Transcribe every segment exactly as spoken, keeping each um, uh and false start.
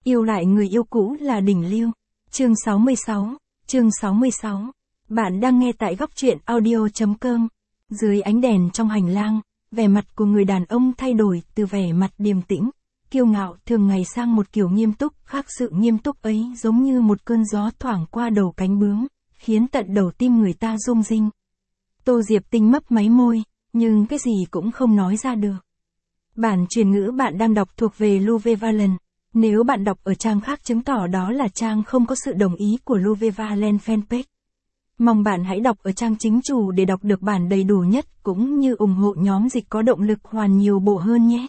Yêu lại người yêu cũ là đỉnh lưu. Chương sáu mươi sáu, chương sáu mươi sáu. Bạn đang nghe tại góc truyện audio.com. Dưới ánh đèn trong hành lang, vẻ mặt của người đàn ông thay đổi từ vẻ mặt điềm tĩnh, kiêu ngạo thường ngày sang một kiểu nghiêm túc, khác sự nghiêm túc ấy giống như một cơn gió thoảng qua đầu cánh bướm, khiến tận đầu tim người ta rung rinh. Tô Diệp Tinh mấp máy môi, nhưng cái gì cũng không nói ra được. Bản truyền ngữ bạn đang đọc thuộc về Luvevalent. Nếu bạn đọc ở trang khác chứng tỏ đó là trang không có sự đồng ý của Luvevalent fanpage. Mong bạn hãy đọc ở trang chính chủ để đọc được bản đầy đủ nhất cũng như ủng hộ nhóm dịch có động lực hoàn nhiều bộ hơn nhé.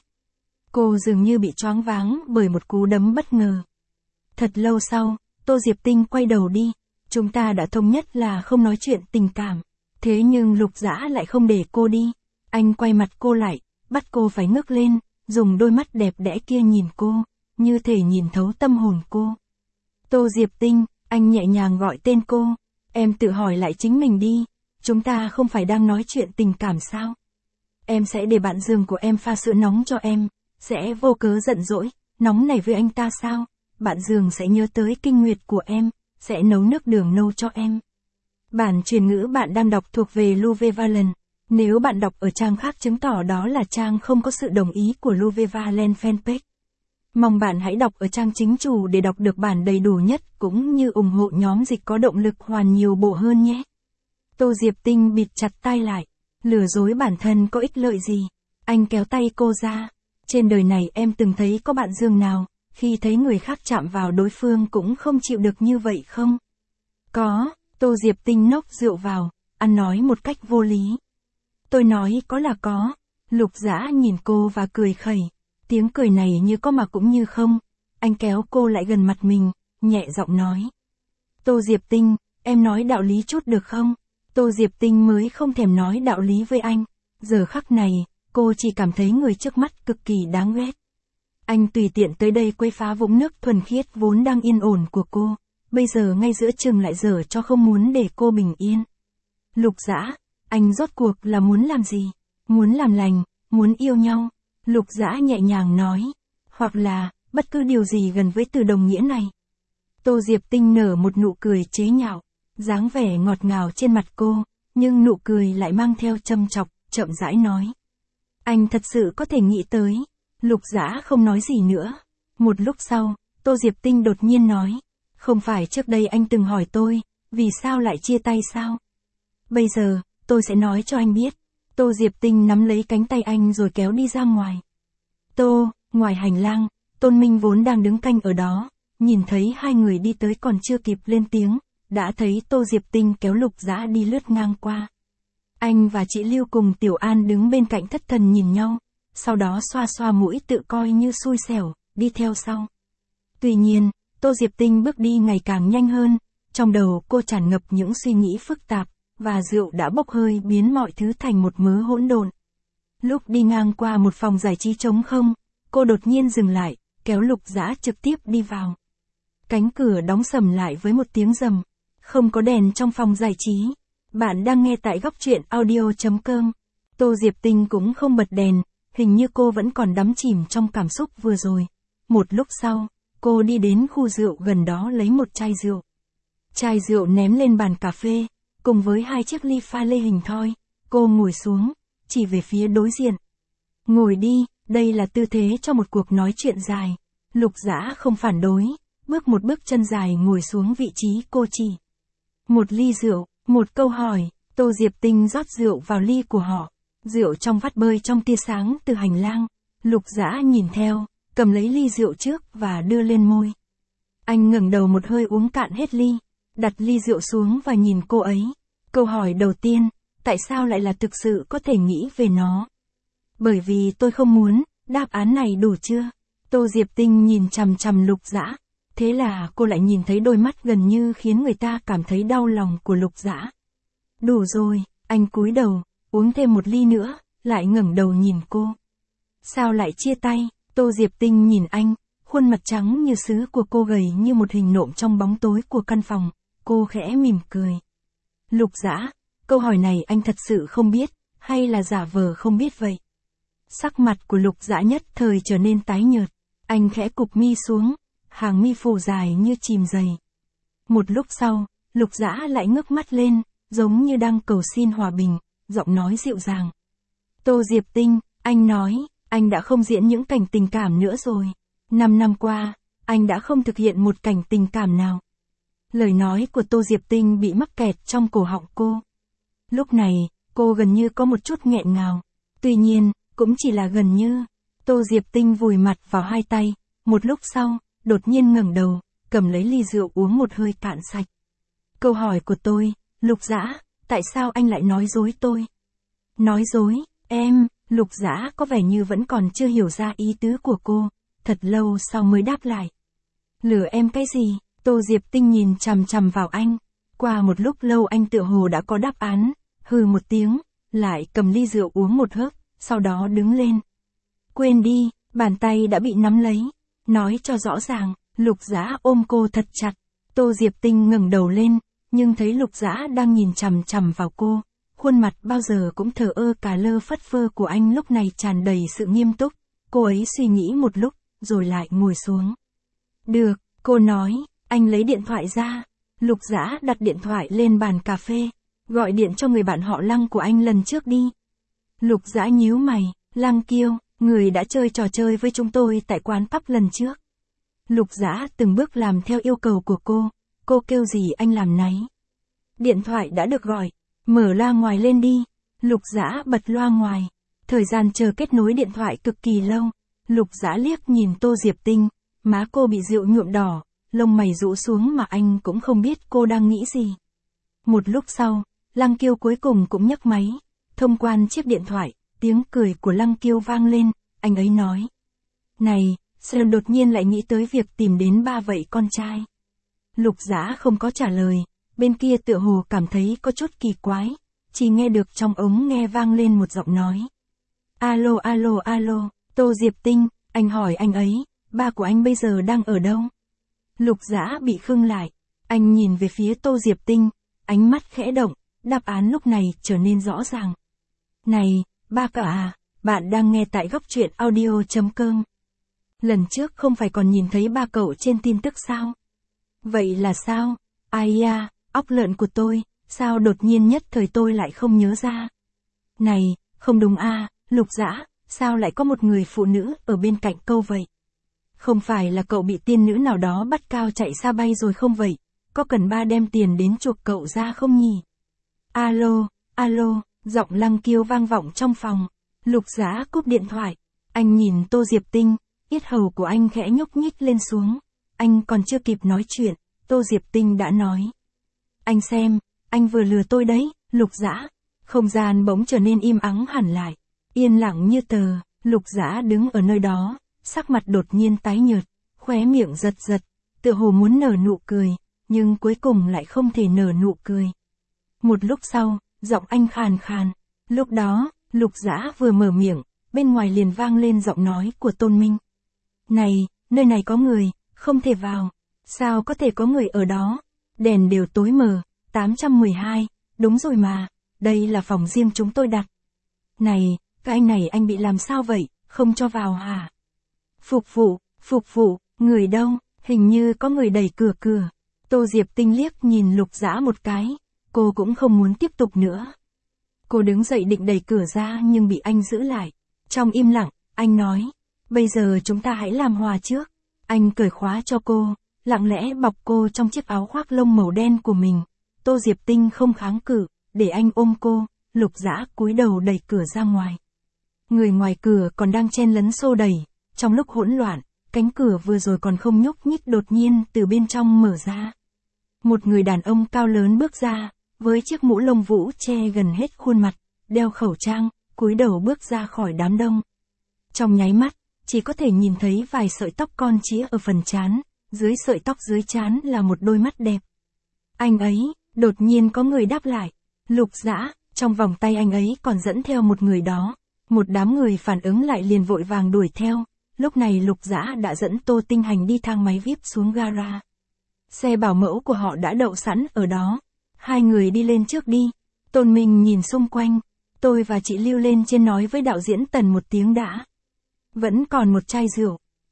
Cô dường như bị choáng váng bởi một cú đấm bất ngờ. Thật lâu sau, Tô Diệp Tinh quay đầu đi. Chúng ta đã thống nhất là không nói chuyện tình cảm. Thế nhưng Lục Dã lại không để cô đi. Anh quay mặt cô lại, bắt cô phải ngước lên, dùng đôi mắt đẹp đẽ kia nhìn cô, như thể nhìn thấu tâm hồn cô. Tô Diệp Tinh, anh nhẹ nhàng gọi tên cô. Em tự hỏi lại chính mình đi, chúng ta không phải đang nói chuyện tình cảm sao? Em sẽ để bạn giường của em pha sữa nóng cho em, sẽ vô cớ giận dỗi, nóng này với anh ta sao? Bạn giường sẽ nhớ tới kinh nguyệt của em, sẽ nấu nước đường nâu cho em. Bản truyền ngữ bạn đang đọc thuộc về Luvevalent. Nếu bạn đọc ở trang khác chứng tỏ đó là trang không có sự đồng ý của Luvevalent fanpage. Mong bạn hãy đọc ở trang chính chủ để đọc được bản đầy đủ nhất cũng như ủng hộ nhóm dịch có động lực hoàn nhiều bộ hơn nhé. Tô Diệp Tinh bịt chặt tai lại. Lừa dối bản thân có ích lợi gì? Anh kéo tay cô ra. Trên đời này em từng thấy có bạn giường nào, khi thấy người khác chạm vào đối phương cũng không chịu được như vậy không? Có, Tô Diệp Tinh nốc rượu vào, ăn nói một cách vô lý. Tôi nói có là có. Lục Dã nhìn cô và cười khẩy. Tiếng cười này như có mà cũng như không. Anh kéo cô lại gần mặt mình, nhẹ giọng nói. Tô Diệp Tinh, em nói đạo lý chút được không? Tô Diệp Tinh mới không thèm nói đạo lý với anh. Giờ khắc này, cô chỉ cảm thấy người trước mắt cực kỳ đáng ghét. Anh tùy tiện tới đây quấy phá vũng nước thuần khiết vốn đang yên ổn của cô. Bây giờ ngay giữa chừng lại dở cho không muốn để cô bình yên. Lục Dã, anh rốt cuộc là muốn làm gì? Muốn làm lành, muốn yêu nhau. Lục Dã nhẹ nhàng nói. Hoặc là, bất cứ điều gì gần với từ đồng nghĩa này. Tô Diệp Tinh nở một nụ cười chế nhạo. Dáng vẻ ngọt ngào trên mặt cô, nhưng nụ cười lại mang theo châm chọc, chậm rãi nói. Anh thật sự có thể nghĩ tới. Lục Dã không nói gì nữa. Một lúc sau, Tô Diệp Tinh đột nhiên nói. Không phải trước đây anh từng hỏi tôi, vì sao lại chia tay sao? Bây giờ, tôi sẽ nói cho anh biết. Tô Diệp Tinh nắm lấy cánh tay anh rồi kéo đi ra ngoài. Tô, ngoài hành lang, Tôn Minh vốn đang đứng canh ở đó, nhìn thấy hai người đi tới còn chưa kịp lên tiếng, đã thấy Tô Diệp Tinh kéo Lục Dã đi lướt ngang qua. Anh và chị Lưu cùng Tiểu An đứng bên cạnh thất thần nhìn nhau, sau đó xoa xoa mũi tự coi như xui xẻo, đi theo sau. Tuy nhiên, Tô Diệp Tinh bước đi ngày càng nhanh hơn, trong đầu cô tràn ngập những suy nghĩ phức tạp, và rượu đã bốc hơi biến mọi thứ thành một mớ hỗn độn. Lúc đi ngang qua một phòng giải trí trống không, cô đột nhiên dừng lại, kéo Lục Dã trực tiếp đi vào. Cánh cửa đóng sầm lại với một tiếng rầm. Không có đèn trong phòng giải trí. Bạn đang nghe tại góc truyện audio.com. Tô Diệp Tinh cũng không bật đèn, hình như cô vẫn còn đắm chìm trong cảm xúc vừa rồi. Một lúc sau, cô đi đến khu rượu gần đó lấy một chai rượu. Chai rượu ném lên bàn cà phê, cùng với hai chiếc ly pha lê hình thoi. Cô ngồi xuống, chỉ về phía đối diện. Ngồi đi, đây là tư thế cho một cuộc nói chuyện dài. Lục Dã không phản đối, bước một bước chân dài ngồi xuống vị trí cô chỉ. Một ly rượu, một câu hỏi, Tô Diệp Tinh rót rượu vào ly của họ. Rượu trong vắt bơi trong tia sáng từ hành lang. Lục Dã nhìn theo, cầm lấy ly rượu trước và đưa lên môi. Anh ngẩng đầu một hơi uống cạn hết ly, đặt ly rượu xuống và nhìn cô ấy. Câu hỏi đầu tiên, tại sao lại là thực sự có thể nghĩ về nó? Bởi vì tôi không muốn, đáp án này đủ chưa? Tô Diệp Tinh nhìn chằm chằm Lục Dã. Thế là cô lại nhìn thấy đôi mắt gần như khiến người ta cảm thấy đau lòng của Lục Dã. Đủ rồi, anh cúi đầu, uống thêm một ly nữa, lại ngẩng đầu nhìn cô. Sao lại chia tay? Tô Diệp Tinh nhìn anh, khuôn mặt trắng như sứ của cô gầy như một hình nộm trong bóng tối của căn phòng. Cô khẽ mỉm cười. Lục Dã, câu hỏi này anh thật sự không biết, hay là giả vờ không biết vậy? Sắc mặt của Lục Dã nhất thời trở nên tái nhợt. Anh khẽ cụp mi xuống, hàng mi phủ dài như chìm dày. Một lúc sau, Lục Dã lại ngước mắt lên, giống như đang cầu xin hòa bình, giọng nói dịu dàng. Tô Diệp Tinh, anh nói, anh đã không diễn những cảnh tình cảm nữa rồi. Năm năm qua, anh đã không thực hiện một cảnh tình cảm nào. Lời nói của Tô Diệp Tinh bị mắc kẹt trong cổ họng cô. Lúc này, cô gần như có một chút nghẹn ngào. Tuy nhiên, cũng chỉ là gần như. Tô Diệp Tinh vùi mặt vào hai tay, một lúc sau, đột nhiên ngẩng đầu, cầm lấy ly rượu uống một hơi cạn sạch. Câu hỏi của tôi, Lục Dã, tại sao anh lại nói dối tôi? Nói dối, em, Lục Dã có vẻ như vẫn còn chưa hiểu ra ý tứ của cô, thật lâu sau mới đáp lại. Lừa em cái gì? Tô Diệp Tinh nhìn chằm chằm vào anh. Qua một lúc lâu anh tựa hồ đã có đáp án, hừ một tiếng, lại cầm ly rượu uống một hớp, sau đó đứng lên. Quên đi, bàn tay đã bị nắm lấy. Nói cho rõ ràng, Lục Dã ôm cô thật chặt. Tô Diệp Tinh ngẩng đầu lên, nhưng thấy Lục Dã đang nhìn chằm chằm vào cô. Khuôn mặt bao giờ cũng thờ ơ cà lơ phất phơ của anh lúc này tràn đầy sự nghiêm túc. Cô ấy suy nghĩ một lúc, rồi lại ngồi xuống. Được, cô nói, anh lấy điện thoại ra. Lục Dã đặt điện thoại lên bàn cà phê, gọi điện cho người bạn họ Lăng của anh lần trước đi. Lục Dã nhíu mày, Lăng Kiêu, người đã chơi trò chơi với chúng tôi tại quán pub lần trước. Lục Dã từng bước làm theo yêu cầu của cô, cô kêu gì anh làm nấy. Điện thoại đã được gọi, mở loa ngoài lên đi. Lục Dã bật loa ngoài, thời gian chờ kết nối điện thoại cực kỳ lâu. Lục Dã liếc nhìn Tô Diệp Tinh, má cô bị rượu nhuộm đỏ, lông mày rũ xuống mà anh cũng không biết cô đang nghĩ gì. Một lúc sau, Lăng Kiêu cuối cùng cũng nhấc máy, thông qua chiếc điện thoại, tiếng cười của Lăng Kiêu vang lên, anh ấy nói. Này, sao đột nhiên lại nghĩ tới việc tìm đến ba vậy con trai? Lục Dã không có trả lời, bên kia tựa hồ cảm thấy có chút kỳ quái, chỉ nghe được trong ống nghe vang lên một giọng nói. Alo alo alo, Tô Diệp Tinh, anh hỏi anh ấy, ba của anh bây giờ đang ở đâu? Lục Dã bị khựng lại, anh nhìn về phía Tô Diệp Tinh, ánh mắt khẽ động, đáp án lúc này trở nên rõ ràng. Này, ba cả à, bạn đang nghe tại góc truyện audio chấm com. Lần trước không phải còn nhìn thấy ba cậu trên tin tức sao? Vậy là sao? Ai da, óc lợn của tôi, sao đột nhiên nhất thời tôi lại không nhớ ra? Này, không đúng à, Lục Dã, sao lại có một người phụ nữ ở bên cạnh câu vậy? Không phải là cậu bị tiên nữ nào đó bắt cao chạy xa bay rồi không vậy? Có cần ba đem tiền đến chuộc cậu ra không nhỉ? Alo, alo, giọng Lăng Kiêu vang vọng trong phòng. Lục Dã cúp điện thoại. Anh nhìn Tô Diệp Tinh, yết hầu của anh khẽ nhúc nhích lên xuống. Anh còn chưa kịp nói chuyện, Tô Diệp Tinh đã nói. Anh xem, anh vừa lừa tôi đấy, Lục Dã. Không gian bỗng trở nên im ắng hẳn lại. Yên lặng như tờ, Lục Dã đứng ở nơi đó, sắc mặt đột nhiên tái nhợt, khóe miệng giật giật, tựa hồ muốn nở nụ cười, nhưng cuối cùng lại không thể nở nụ cười. Một lúc sau, giọng anh khàn khàn. Lúc đó, Lục Dã vừa mở miệng, bên ngoài liền vang lên giọng nói của Tôn Minh. Này, nơi này có người, không thể vào. Sao có thể có người ở đó? Đèn đều tối mờ, tám trăm mười hai, đúng rồi mà, đây là phòng riêng chúng tôi đặt. Này, cái anh này anh bị làm sao vậy, không cho vào hả? Phục vụ, phục vụ, người đâu, hình như có người đẩy cửa cửa. Tô Diệp Tinh liếc nhìn Lục Dã một cái, cô cũng không muốn tiếp tục nữa. Cô đứng dậy định đẩy cửa ra nhưng bị anh giữ lại. Trong im lặng, anh nói, bây giờ chúng ta hãy làm hòa trước. Anh cởi khóa cho cô, lặng lẽ bọc cô trong chiếc áo khoác lông màu đen của mình. Tô Diệp Tinh không kháng cự, để anh ôm cô, Lục Dã cúi đầu đẩy cửa ra ngoài. Người ngoài cửa còn đang chen lấn xô đẩy, trong lúc hỗn loạn, cánh cửa vừa rồi còn không nhúc nhích đột nhiên từ bên trong mở ra. Một người đàn ông cao lớn bước ra, với chiếc mũ lông vũ che gần hết khuôn mặt, đeo khẩu trang, cúi đầu bước ra khỏi đám đông. Trong nháy mắt, chỉ có thể nhìn thấy vài sợi tóc con chĩa ở phần trán, dưới sợi tóc dưới trán là một đôi mắt đẹp. Anh ấy, đột nhiên có người đáp lại, Lục Dã, trong vòng tay anh ấy còn dẫn theo một người đó. Một đám người phản ứng lại liền vội vàng đuổi theo, lúc này Lục Dã đã dẫn Tô Tinh Hành đi thang máy vi ai pi xuống gara. Xe bảo mẫu của họ đã đậu sẵn ở đó. Hai người đi lên trước đi. Tôn Minh nhìn xung quanh. Tôi và chị Lưu lên trên nói với đạo diễn Tần một tiếng đã. Vẫn còn một chai rượu.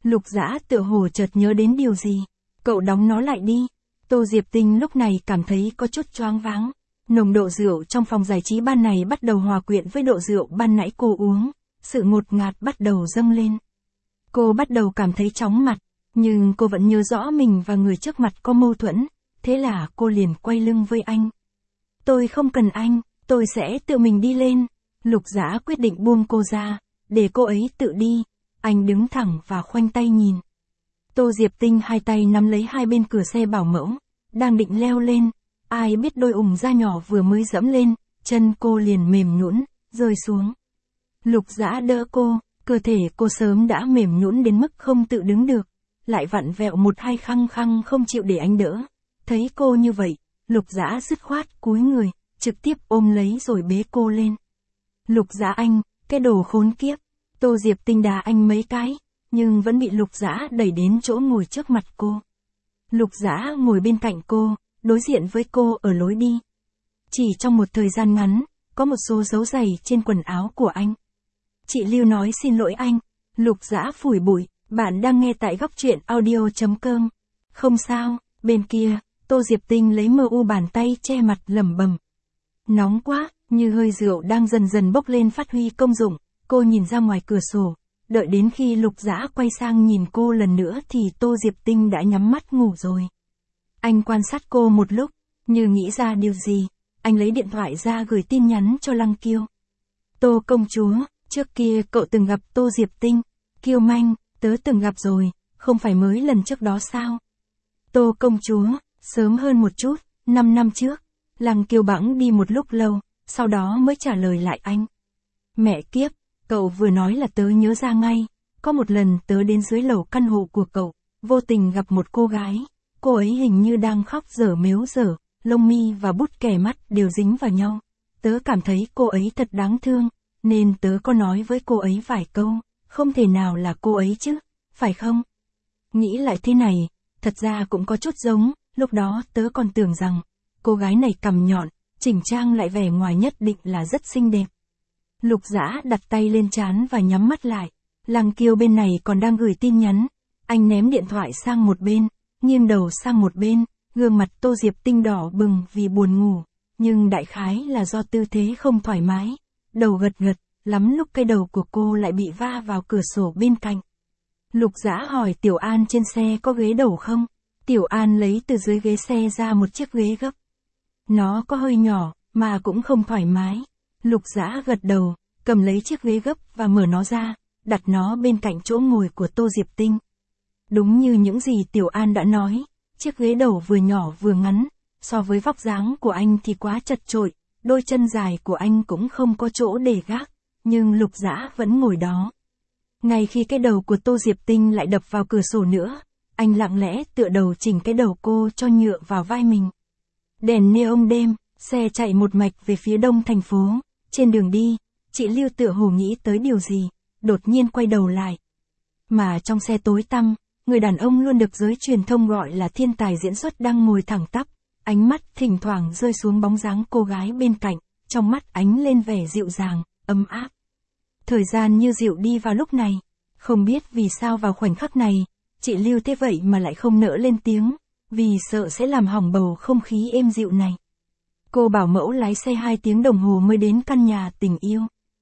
Lục Dã tựa hồ chợt nhớ đến điều gì. Cậu đóng nó lại đi. Tô Diệp Tinh lúc này cảm thấy có chút choáng váng. Nồng độ rượu trong phòng giải trí ban này bắt đầu hòa quyện với độ rượu ban nãy cô uống. Sự ngột ngạt bắt đầu dâng lên. Cô bắt đầu cảm thấy chóng mặt. Nhưng cô vẫn nhớ rõ mình và người trước mặt có mâu thuẫn. Thế là cô liền quay lưng với anh. Tôi không cần anh, tôi sẽ tự mình đi lên. Lục Dã quyết định buông cô ra, để cô ấy tự đi. Anh đứng thẳng và khoanh tay nhìn. Tô Diệp Tinh hai tay nắm lấy hai bên cửa xe bảo mẫu, đang định leo lên. Ai biết đôi ủng da nhỏ vừa mới dẫm lên, chân cô liền mềm nhũn, rơi xuống. Lục Dã đỡ cô, cơ thể cô sớm đã mềm nhũn đến mức không tự đứng được, lại vặn vẹo một hai khăng khăng không chịu để anh đỡ. Thấy cô như vậy, Lục Dã dứt khoát cúi người, trực tiếp ôm lấy rồi bế cô lên. Lục Dã anh, cái đồ khốn kiếp. Tô Diệp Tinh đá anh mấy cái, nhưng vẫn bị Lục Dã đẩy đến chỗ ngồi trước mặt cô. Lục Dã ngồi bên cạnh cô, đối diện với cô ở lối đi. Chỉ trong một thời gian ngắn, có một số dấu giày trên quần áo của anh. Chị Lưu nói xin lỗi anh. Lục Dã phủi bụi, bạn đang nghe tại góc truyện audio chấm com. Không sao, bên kia, Tô Diệp Tinh lấy mờ u bàn tay che mặt lẩm bẩm. Nóng quá, như hơi rượu đang dần dần bốc lên phát huy công dụng, cô nhìn ra ngoài cửa sổ, đợi đến khi Lục Dã quay sang nhìn cô lần nữa thì Tô Diệp Tinh đã nhắm mắt ngủ rồi. Anh quan sát cô một lúc, như nghĩ ra điều gì, anh lấy điện thoại ra gửi tin nhắn cho Lăng Kiêu. Tô công chúa, trước kia cậu từng gặp Tô Diệp Tinh. Kiêu manh, tớ từng gặp rồi, không phải mới lần trước đó sao? Tô công chúa, sớm hơn một chút, năm năm trước. Lăng Kiêu bẵng đi một lúc lâu, sau đó mới trả lời lại anh. Mẹ kiếp, cậu vừa nói là tớ nhớ ra ngay. Có một lần tớ đến dưới lầu căn hộ của cậu, vô tình gặp một cô gái. Cô ấy hình như đang khóc dở mếu dở, lông mi và bút kẻ mắt đều dính vào nhau. Tớ cảm thấy cô ấy thật đáng thương, nên tớ có nói với cô ấy vài câu. Không thể nào là cô ấy chứ, phải không? Nghĩ lại thế này, thật ra cũng có chút giống, lúc đó tớ còn tưởng rằng, cô gái này cằm nhọn, chỉnh trang lại vẻ ngoài nhất định là rất xinh đẹp. Lục Dã đặt tay lên trán và nhắm mắt lại. Lăng Kiêu bên này còn đang gửi tin nhắn. Anh ném điện thoại sang một bên, nghiêng đầu sang một bên, gương mặt Tô Diệp Tinh đỏ bừng vì buồn ngủ. Nhưng đại khái là do tư thế không thoải mái. Đầu gật gật, lắm lúc cái đầu của cô lại bị va vào cửa sổ bên cạnh. Lục Dã hỏi Tiểu An trên xe có ghế đầu không? Tiểu An lấy từ dưới ghế xe ra một chiếc ghế gấp. Nó có hơi nhỏ, mà cũng không thoải mái. Lục Dã gật đầu, cầm lấy chiếc ghế gấp và mở nó ra, đặt nó bên cạnh chỗ ngồi của Tô Diệp Tinh. Đúng như những gì Tiểu An đã nói, chiếc ghế đầu vừa nhỏ vừa ngắn, so với vóc dáng của anh thì quá chật chội, đôi chân dài của anh cũng không có chỗ để gác, nhưng Lục Dã vẫn ngồi đó. Ngay khi cái đầu của Tô Diệp Tinh lại đập vào cửa sổ nữa, anh lặng lẽ tựa đầu chỉnh cái đầu cô cho nhựa vào vai mình. Đèn neon đêm, xe chạy một mạch về phía đông thành phố. Trên đường đi, chị Lưu tựa hồ nghĩ tới điều gì, đột nhiên quay đầu lại. Mà trong xe tối tăm, người đàn ông luôn được giới truyền thông gọi là thiên tài diễn xuất đang ngồi thẳng tắp, ánh mắt thỉnh thoảng rơi xuống bóng dáng cô gái bên cạnh, trong mắt ánh lên vẻ dịu dàng, ấm áp. Thời gian như dịu đi vào lúc này, không biết vì sao vào khoảnh khắc này, chị Lưu thế vậy mà lại không nỡ lên tiếng, vì sợ sẽ làm hỏng bầu không khí êm dịu này. Cô bảo mẫu lái xe hai tiếng đồng hồ mới đến căn nhà tình yêu.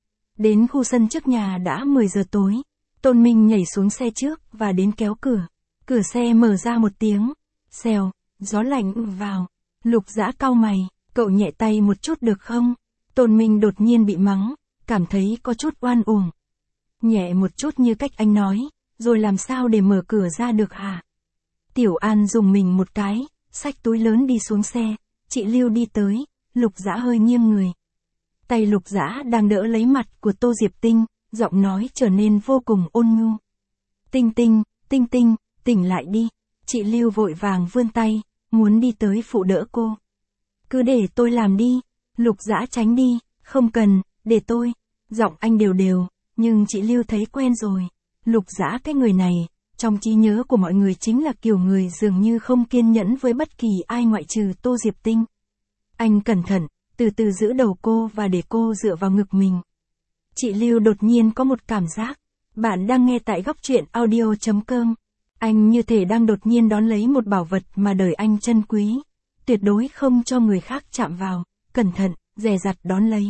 Đến khu sân trước nhà đã mười giờ tối, Tôn Minh nhảy xuống xe trước và đến kéo cửa. Cửa xe mở ra một tiếng, xèo, gió lạnh vào. Lục Dã cau mày, cậu nhẹ tay một chút được không? Tôn Minh đột nhiên bị mắng, cảm thấy có chút oan uổng. Nhẹ một chút như cách anh nói, rồi làm sao để mở cửa ra được hả? Tiểu An dùng mình một cái, xách túi lớn đi xuống xe. Chị Lưu đi tới, Lục Dã hơi nghiêng người. Tay Lục Dã đang đỡ lấy mặt của Tô Diệp Tinh, giọng nói trở nên vô cùng ôn nhu. Tinh Tinh, Tinh Tinh, tỉnh lại đi. Chị Lưu vội vàng vươn tay, muốn đi tới phụ đỡ cô. Cứ để tôi làm đi. Lục Dã tránh đi, không cần, để tôi. Giọng anh đều đều, nhưng chị Lưu thấy quen rồi. Lục Dã cái người này, trong trí nhớ của mọi người chính là kiểu người dường như không kiên nhẫn với bất kỳ ai ngoại trừ Tô Diệp Tinh. Anh cẩn thận, từ từ giữ đầu cô và để cô dựa vào ngực mình. Chị Lưu đột nhiên có một cảm giác, Bạn đang nghe tại góc truyện audio chấm com. Anh như thể đang đột nhiên đón lấy một bảo vật mà đời anh trân quý. Tuyệt đối không cho người khác chạm vào, cẩn thận, dè dặt đón lấy.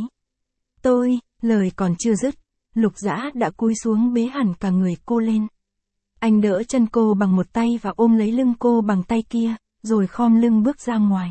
Tôi, lời còn chưa dứt, Lục Dã đã cúi xuống bế hẳn cả người cô lên. Anh đỡ chân cô bằng một tay và ôm lấy lưng cô bằng tay kia, rồi khom lưng bước ra ngoài.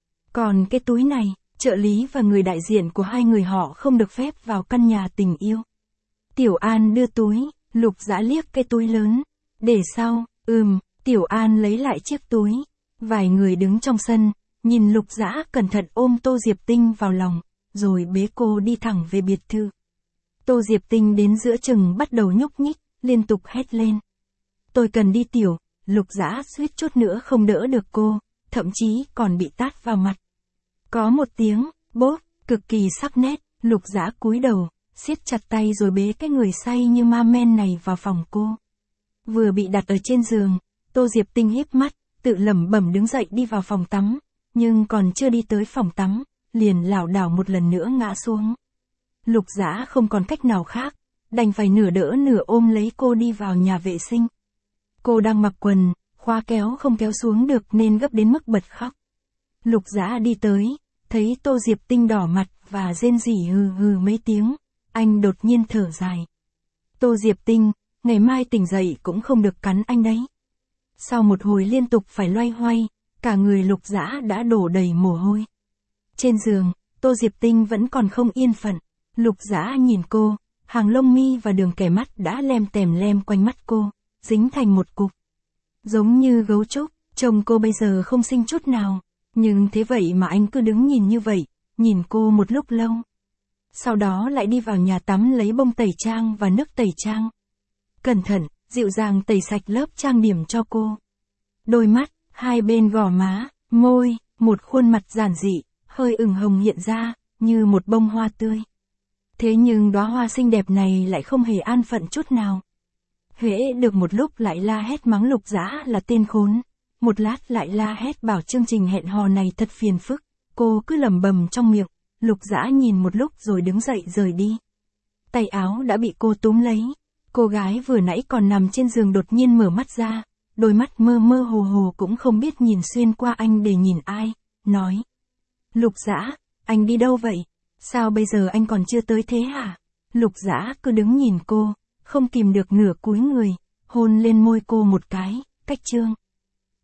Còn cái túi này, trợ lý và người đại diện của hai người họ không được phép vào căn nhà tình yêu. Tiểu An đưa túi, Lục Dã liếc cái túi lớn. Để sau, ừm, Tiểu An lấy lại chiếc túi. Vài người đứng trong sân, nhìn Lục Dã cẩn thận ôm Tô Diệp Tinh vào lòng, rồi bế cô đi thẳng về biệt thự. Tô Diệp Tinh đến giữa chừng bắt đầu nhúc nhích, liên tục hét lên. Tôi cần đi tiểu, Lục Dã suýt chút nữa không đỡ được cô, thậm chí còn bị tát vào mặt. Có một tiếng, bốp, cực kỳ sắc nét, Lục Dã cúi đầu, siết chặt tay rồi bế cái người say như ma men này vào phòng cô. Vừa bị đặt ở trên giường, Tô Diệp Tinh híp mắt, tự lẩm bẩm đứng dậy đi vào phòng tắm, nhưng còn chưa đi tới phòng tắm, liền lảo đảo một lần nữa ngã xuống. Lục Dã không còn cách nào khác, đành phải nửa đỡ nửa ôm lấy cô đi vào nhà vệ sinh. Cô đang mặc quần, khóa kéo không kéo xuống được nên gấp đến mức bật khóc. Lục Dã đi tới, thấy Tô Diệp Tinh đỏ mặt và rên rỉ hừ hừ mấy tiếng, anh đột nhiên thở dài. Tô Diệp Tinh, ngày mai tỉnh dậy cũng không được cắn anh đấy. Sau một hồi liên tục phải loay hoay, cả người Lục Dã đã đổ đầy mồ hôi. Trên giường, Tô Diệp Tinh vẫn còn không yên phận. Lục Dã nhìn cô, hàng lông mi và đường kẻ mắt đã lem tèm lem quanh mắt cô, dính thành một cục. Giống như gấu trúc, trông cô bây giờ không xinh chút nào, nhưng thế vậy mà anh cứ đứng nhìn như vậy, nhìn cô một lúc lâu. Sau đó lại đi vào nhà tắm lấy bông tẩy trang và nước tẩy trang. Cẩn thận, dịu dàng tẩy sạch lớp trang điểm cho cô. Đôi mắt, hai bên gò má, môi, một khuôn mặt giản dị, hơi ửng hồng hiện ra, như một bông hoa tươi. Thế nhưng đóa hoa xinh đẹp này lại không hề an phận chút nào. Hễ được một lúc lại la hét mắng Lục Dã là tên khốn, một lát lại la hét bảo chương trình hẹn hò này thật phiền phức, cô cứ lẩm bẩm trong miệng. Lục Dã nhìn một lúc rồi đứng dậy rời đi. Tay áo đã bị cô túm lấy. Cô gái vừa nãy còn nằm trên giường đột nhiên mở mắt ra, đôi mắt mơ mơ hồ hồ cũng không biết nhìn xuyên qua anh để nhìn ai, nói. Lục Dã, anh đi đâu vậy? Sao bây giờ anh còn chưa tới thế hả? Lục Dã cứ đứng nhìn cô, không kìm được nửa cúi người, hôn lên môi cô một cái, cách trương.